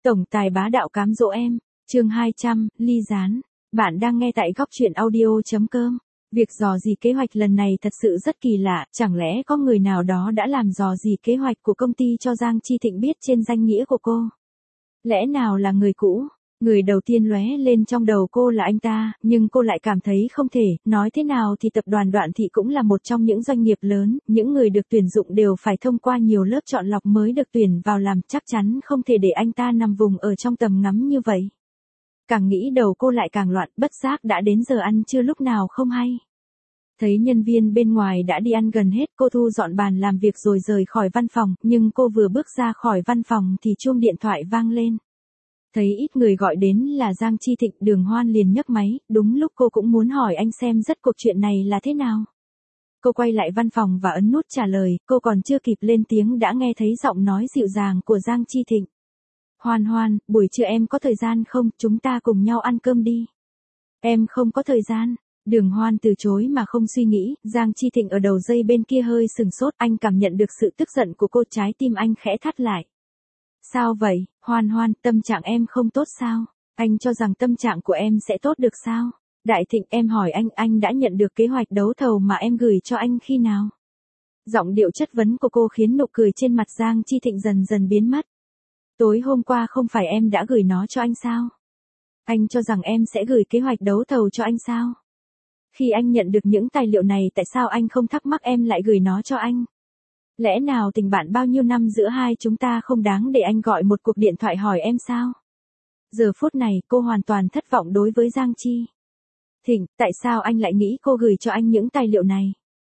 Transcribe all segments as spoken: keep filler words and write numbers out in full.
Tổng tài bá đạo cám dỗ em, chương hai trăm, ly gián. Bạn đang nghe tại góc truyện audio chấm com. Việc dò dỉ kế hoạch lần này thật sự rất kỳ lạ, chẳng lẽ có người nào đó đã làm dò dỉ kế hoạch của công ty cho Giang Chi Thịnh biết trên danh nghĩa của cô? Lẽ nào là người cũ? Người đầu tiên lóe lên trong đầu cô là anh ta, nhưng cô lại cảm thấy không thể, nói thế nào thì tập đoàn Đoạn Thị cũng là một trong những doanh nghiệp lớn, những người được tuyển dụng đều phải thông qua nhiều lớp chọn lọc mới được tuyển vào làm, chắc chắn không thể để anh ta nằm vùng ở trong tầm ngắm như vậy. Càng nghĩ đầu cô lại càng loạn, bất giác đã đến giờ ăn trưa lúc nào không hay. Thấy nhân viên bên ngoài đã đi ăn gần hết, cô thu dọn bàn làm việc rồi rời khỏi văn phòng, nhưng cô vừa bước ra khỏi văn phòng thì chuông điện thoại vang lên. Thấy ít người gọi đến là Giang Chi Thịnh, Đường Hoan liền nhấc máy, đúng lúc cô cũng muốn hỏi anh xem rốt cuộc chuyện này là thế nào. Cô quay lại văn phòng và ấn nút trả lời, cô còn chưa kịp lên tiếng đã nghe thấy giọng nói dịu dàng của Giang Chi Thịnh. Hoan Hoan, buổi trưa em có thời gian không, chúng ta cùng nhau ăn cơm đi. Em không có thời gian. Đường Hoan từ chối mà không suy nghĩ, Giang Chi Thịnh ở đầu dây bên kia hơi sừng sốt, anh cảm nhận được sự tức giận của cô, trái tim anh khẽ thắt lại. Sao vậy, Hoan Hoan, tâm trạng em không tốt sao? Anh cho rằng tâm trạng của em sẽ tốt được sao? Đại Thịnh, em hỏi anh, anh đã nhận được kế hoạch đấu thầu mà em gửi cho anh khi nào? Giọng điệu chất vấn của cô khiến nụ cười trên mặt Giang Chi Thịnh dần dần biến mất. Tối hôm qua không phải em đã gửi nó cho anh sao? Anh cho rằng em sẽ gửi kế hoạch đấu thầu cho anh sao? Khi anh nhận được những tài liệu này tại sao anh không thắc mắc em lại gửi nó cho anh? Lẽ nào tình bạn bao nhiêu năm giữa hai chúng ta không đáng để anh gọi một cuộc điện thoại hỏi em sao? Giờ phút này cô hoàn toàn thất vọng đối với Giang Chi Thịnh, tại sao anh lại nghĩ cô gửi cho anh những tài liệu này?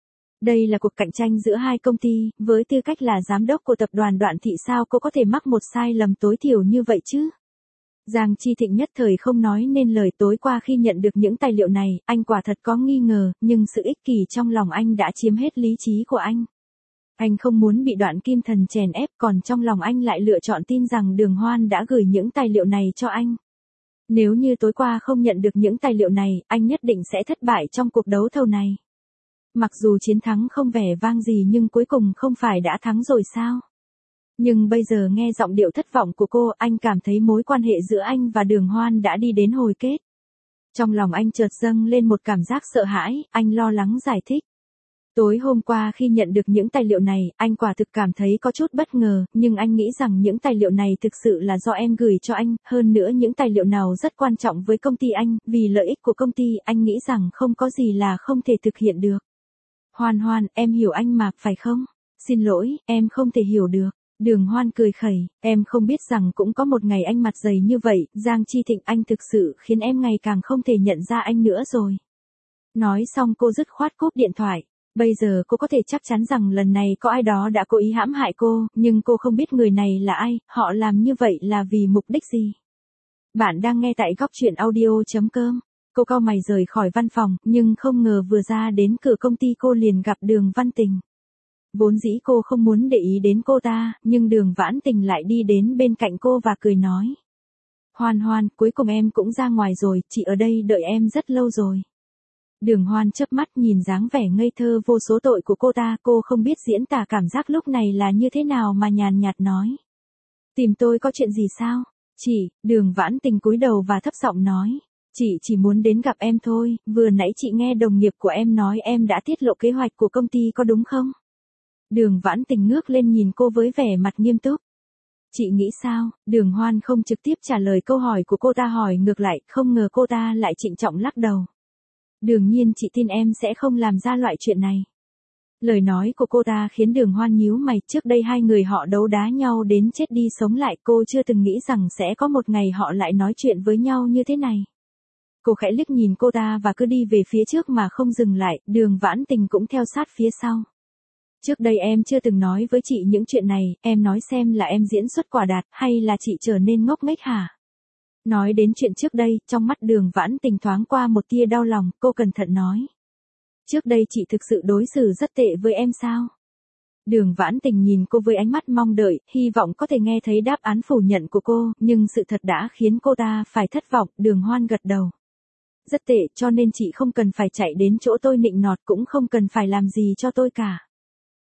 Đây là cuộc cạnh tranh giữa hai công ty, với tư cách là giám đốc của tập đoàn Đoạn Thị sao cô có thể mắc một sai lầm tối thiểu như vậy chứ? Giang Chi Thịnh nhất thời không nói nên lời. Tối qua khi nhận được những tài liệu này, anh quả thật có nghi ngờ, nhưng sự ích kỷ trong lòng anh đã chiếm hết lý trí của anh. Anh không muốn bị Đoạn Kim Thần chèn ép, còn trong lòng anh lại lựa chọn tin rằng Đường Hoan đã gửi những tài liệu này cho anh. Nếu như tối qua không nhận được những tài liệu này, anh nhất định sẽ thất bại trong cuộc đấu thầu này. Mặc dù chiến thắng không vẻ vang gì nhưng cuối cùng không phải đã thắng rồi sao? Nhưng bây giờ nghe giọng điệu thất vọng của cô, anh cảm thấy mối quan hệ giữa anh và Đường Hoan đã đi đến hồi kết. Trong lòng anh chợt dâng lên một cảm giác sợ hãi, anh lo lắng giải thích. Tối hôm qua khi nhận được những tài liệu này, anh quả thực cảm thấy có chút bất ngờ, nhưng anh nghĩ rằng những tài liệu này thực sự là do em gửi cho anh, hơn nữa những tài liệu nào rất quan trọng với công ty anh, vì lợi ích của công ty, anh nghĩ rằng không có gì là không thể thực hiện được. Hoan Hoan, em hiểu anh mà, phải không? Xin lỗi, em không thể hiểu được. Đường Hoan cười khẩy, em không biết rằng cũng có một ngày anh mặt dày như vậy, Giang Chi Thịnh, anh thực sự khiến em ngày càng không thể nhận ra anh nữa rồi. Nói xong cô dứt khoát cúp điện thoại. Bây giờ cô có thể chắc chắn rằng lần này có ai đó đã cố ý hãm hại cô, nhưng cô không biết người này là ai, họ làm như vậy là vì mục đích gì. Bạn đang nghe tại góc truyện audio chấm com. Cô cau mày rời khỏi văn phòng, nhưng không ngờ vừa ra đến cửa công ty cô liền gặp Đường Văn Tình. Vốn dĩ cô không muốn để ý đến cô ta, nhưng Đường Vãn Tình lại đi đến bên cạnh cô và cười nói. Hoan Hoan, cuối cùng em cũng ra ngoài rồi, chị ở đây đợi em rất lâu rồi. Đường Hoan chớp mắt nhìn dáng vẻ ngây thơ vô số tội của cô ta, cô không biết diễn tả cảm giác lúc này là như thế nào mà nhàn nhạt nói. Tìm tôi có chuyện gì sao? Chị, Đường Vãn Tình cúi đầu và thấp giọng nói. Chị chỉ muốn đến gặp em thôi, vừa nãy chị nghe đồng nghiệp của em nói em đã tiết lộ kế hoạch của công ty có đúng không? Đường Vãn Tình ngước lên nhìn cô với vẻ mặt nghiêm túc. Chị nghĩ sao? Đường Hoan không trực tiếp trả lời câu hỏi của cô ta, hỏi ngược lại, không ngờ cô ta lại trịnh trọng lắc đầu. Đương nhiên chị tin em sẽ không làm ra loại chuyện này. Lời nói của cô ta khiến Đường Hoan nhíu mày, trước đây hai người họ đấu đá nhau đến chết đi sống lại, cô chưa từng nghĩ rằng sẽ có một ngày họ lại nói chuyện với nhau như thế này. Cô khẽ liếc nhìn cô ta và cứ đi về phía trước mà không dừng lại, Đường Vãn Tình cũng theo sát phía sau. Trước đây em chưa từng nói với chị những chuyện này, em nói xem là em diễn xuất quả đạt hay là chị trở nên ngốc nghếch hả? Nói đến chuyện trước đây, trong mắt Đường Vãn Tình thoáng qua một tia đau lòng, cô cẩn thận nói. Trước đây chị thực sự đối xử rất tệ với em sao? Đường Vãn Tình nhìn cô với ánh mắt mong đợi, hy vọng có thể nghe thấy đáp án phủ nhận của cô, nhưng sự thật đã khiến cô ta phải thất vọng. Đường Hoan gật đầu. Rất tệ, cho nên chị không cần phải chạy đến chỗ tôi nịnh nọt, cũng không cần phải làm gì cho tôi cả.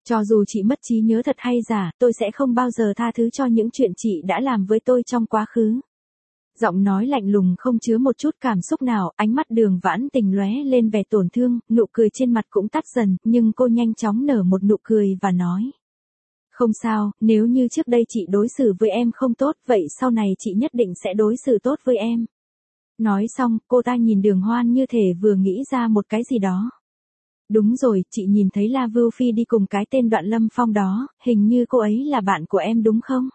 Cho dù chị mất trí nhớ thật hay giả, tôi sẽ không bao giờ tha thứ cho những chuyện chị đã làm với tôi trong quá khứ. Giọng nói lạnh lùng không chứa một chút cảm xúc nào, ánh mắt Đường Vãn Tình lóe lên vẻ tổn thương, nụ cười trên mặt cũng tắt dần, nhưng cô nhanh chóng nở một nụ cười và nói. Không sao, nếu như trước đây chị đối xử với em không tốt, vậy sau này chị nhất định sẽ đối xử tốt với em. Nói xong, cô ta nhìn Đường Hoan như thể vừa nghĩ ra một cái gì đó. Đúng rồi, chị nhìn thấy La Vưu Phi đi cùng cái tên Đoạn Lâm Phong đó, hình như cô ấy là bạn của em đúng không?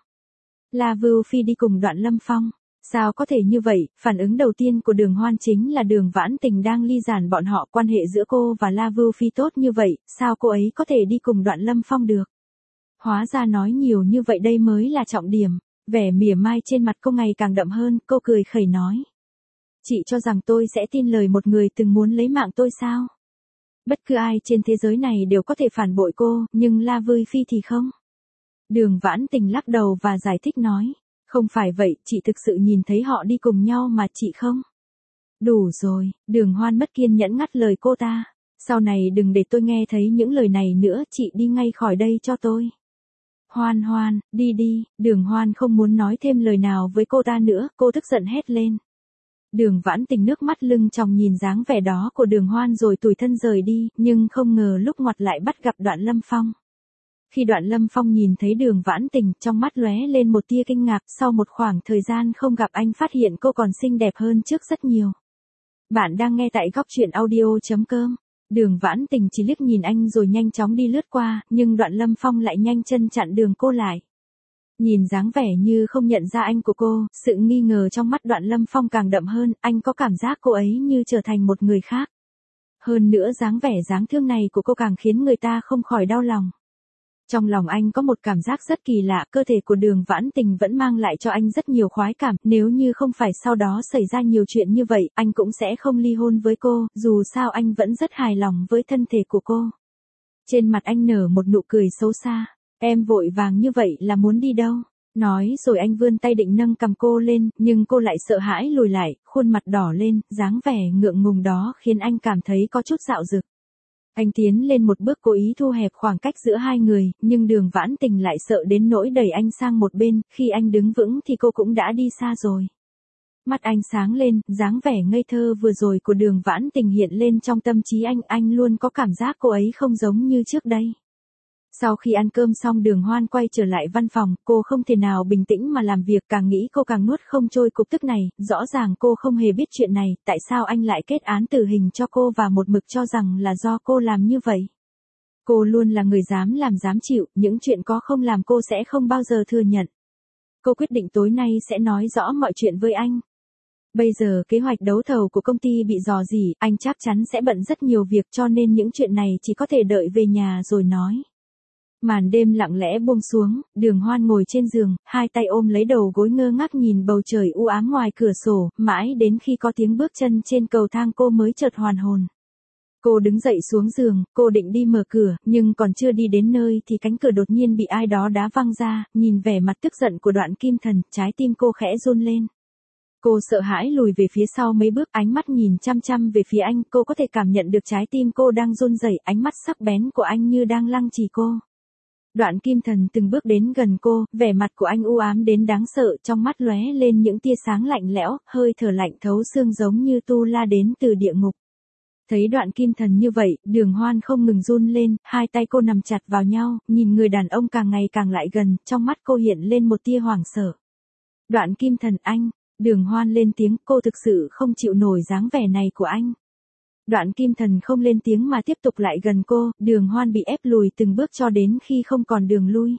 La Vưu Phi đi cùng Đoạn Lâm Phong. Sao có thể như vậy? Phản ứng đầu tiên của Đường Hoan chính là Đường Vãn Tình đang ly gián bọn họ, quan hệ giữa cô và La Vưu Phi tốt như vậy, sao cô ấy có thể đi cùng Đoạn Lâm Phong được? Hóa ra nói nhiều như vậy đây mới là trọng điểm. Vẻ mỉa mai trên mặt cô ngày càng đậm hơn, cô cười khẩy nói. Chị cho rằng tôi sẽ tin lời một người từng muốn lấy mạng tôi sao? Bất cứ ai trên thế giới này đều có thể phản bội cô, nhưng La Vưu Phi thì không. Đường Vãn Tình lắc đầu và giải thích nói. Không phải vậy, chị thực sự nhìn thấy họ đi cùng nhau mà chị không? Đủ rồi, Đường Hoan mất kiên nhẫn ngắt lời cô ta. Sau này đừng để tôi nghe thấy những lời này nữa, chị đi ngay khỏi đây cho tôi. Hoan Hoan, đi đi, Đường Hoan không muốn nói thêm lời nào với cô ta nữa, cô tức giận hét lên. Đường Vãn Tình nước mắt lưng tròng nhìn dáng vẻ đó của Đường Hoan rồi tủi thân rời đi, nhưng không ngờ lúc ngoặt lại bắt gặp Đoạn Lâm Phong. Khi Đoạn Lâm Phong nhìn thấy Đường Vãn Tình, trong mắt lóe lên một tia kinh ngạc, sau một khoảng thời gian không gặp anh phát hiện cô còn xinh đẹp hơn trước rất nhiều. Bạn đang nghe tại góc truyện audio chấm com. Đường Vãn Tình chỉ liếc nhìn anh rồi nhanh chóng đi lướt qua, nhưng Đoạn Lâm Phong lại nhanh chân chặn đường cô lại. Nhìn dáng vẻ như không nhận ra anh của cô, sự nghi ngờ trong mắt Đoạn Lâm Phong càng đậm hơn, anh có cảm giác cô ấy như trở thành một người khác. Hơn nữa dáng vẻ dáng thương này của cô càng khiến người ta không khỏi đau lòng. Trong lòng anh có một cảm giác rất kỳ lạ, cơ thể của Đường Vãn Tình vẫn mang lại cho anh rất nhiều khoái cảm, nếu như không phải sau đó xảy ra nhiều chuyện như vậy, anh cũng sẽ không ly hôn với cô, dù sao anh vẫn rất hài lòng với thân thể của cô. Trên mặt anh nở một nụ cười xấu xa, em vội vàng như vậy là muốn đi đâu? Nói rồi anh vươn tay định nâng cầm cô lên, nhưng cô lại sợ hãi lùi lại, khuôn mặt đỏ lên, dáng vẻ ngượng ngùng đó khiến anh cảm thấy có chút dạo dực. Anh tiến lên một bước cố ý thu hẹp khoảng cách giữa hai người, nhưng Đường Vãn Tình lại sợ đến nỗi đẩy anh sang một bên, khi anh đứng vững thì cô cũng đã đi xa rồi. Mắt anh sáng lên, dáng vẻ ngây thơ vừa rồi của Đường Vãn Tình hiện lên trong tâm trí anh, anh luôn có cảm giác cô ấy không giống như trước đây. Sau khi ăn cơm xong Đường Hoan quay trở lại văn phòng, cô không thể nào bình tĩnh mà làm việc, càng nghĩ cô càng nuốt không trôi cục tức này, rõ ràng cô không hề biết chuyện này, tại sao anh lại kết án tử hình cho cô và một mực cho rằng là do cô làm như vậy. Cô luôn là người dám làm dám chịu, những chuyện có không làm cô sẽ không bao giờ thừa nhận. Cô quyết định tối nay sẽ nói rõ mọi chuyện với anh. Bây giờ kế hoạch đấu thầu của công ty bị rò rỉ, anh chắc chắn sẽ bận rất nhiều việc cho nên những chuyện này chỉ có thể đợi về nhà rồi nói. Màn đêm lặng lẽ buông xuống, Đường Hoan ngồi trên giường, hai tay ôm lấy đầu gối ngơ ngác nhìn bầu trời u ám ngoài cửa sổ, mãi đến khi có tiếng bước chân trên cầu thang cô mới chợt hoàn hồn. Cô đứng dậy xuống giường, cô định đi mở cửa, nhưng còn chưa đi đến nơi thì cánh cửa đột nhiên bị ai đó đá văng ra, nhìn vẻ mặt tức giận của Đoạn Kim Thần, trái tim cô khẽ run lên. Cô sợ hãi lùi về phía sau mấy bước, ánh mắt nhìn chăm chăm về phía anh, cô có thể cảm nhận được trái tim cô đang run rẩy, ánh mắt sắc bén của anh như đang lăng trì cô. Đoạn Kim Thần từng bước đến gần cô, vẻ mặt của anh u ám đến đáng sợ, trong mắt lóe lên những tia sáng lạnh lẽo, hơi thở lạnh thấu xương giống như tu la đến từ địa ngục. Thấy Đoạn Kim Thần như vậy, Đường Hoan không ngừng run lên, hai tay cô nằm chặt vào nhau, nhìn người đàn ông càng ngày càng lại gần, trong mắt cô hiện lên một tia hoảng sợ. Đoạn Kim Thần anh, Đường Hoan lên tiếng, cô thực sự không chịu nổi dáng vẻ này của anh. Đoạn Kim Thần không lên tiếng mà tiếp tục lại gần cô, Đường Hoan bị ép lùi từng bước cho đến khi không còn đường lui.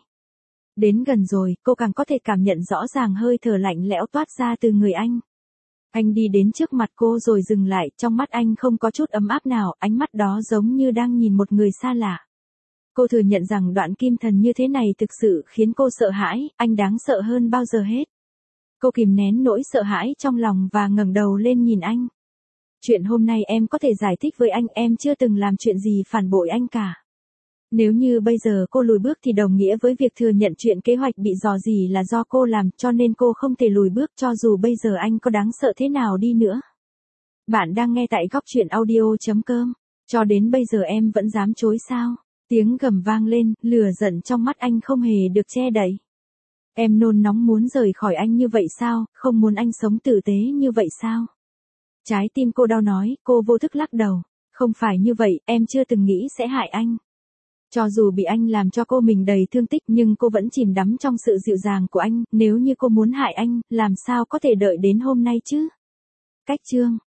Đến gần rồi, cô càng có thể cảm nhận rõ ràng hơi thở lạnh lẽo toát ra từ người anh. Anh đi đến trước mặt cô rồi dừng lại, trong mắt anh không có chút ấm áp nào, ánh mắt đó giống như đang nhìn một người xa lạ. Cô thừa nhận rằng Đoạn Kim Thần như thế này thực sự khiến cô sợ hãi, anh đáng sợ hơn bao giờ hết. Cô kìm nén nỗi sợ hãi trong lòng và ngẩng đầu lên nhìn anh. Chuyện hôm nay em có thể giải thích với anh, em chưa từng làm chuyện gì phản bội anh cả. Nếu như bây giờ cô lùi bước thì đồng nghĩa với việc thừa nhận chuyện kế hoạch bị rò rỉ là do cô làm, cho nên cô không thể lùi bước cho dù bây giờ anh có đáng sợ thế nào đi nữa. Bạn đang nghe tại góc truyện audio chấm com. Cho đến bây giờ em vẫn dám chối sao? Tiếng gầm vang lên, lửa giận trong mắt anh không hề được che đậy. Em nôn nóng muốn rời khỏi anh như vậy sao, không muốn anh sống tử tế như vậy sao? Trái tim cô đau nói, cô vô thức lắc đầu. Không phải như vậy, em chưa từng nghĩ sẽ hại anh. Cho dù bị anh làm cho cô mình đầy thương tích nhưng cô vẫn chìm đắm trong sự dịu dàng của anh, nếu như cô muốn hại anh, làm sao có thể đợi đến hôm nay chứ? Cách chương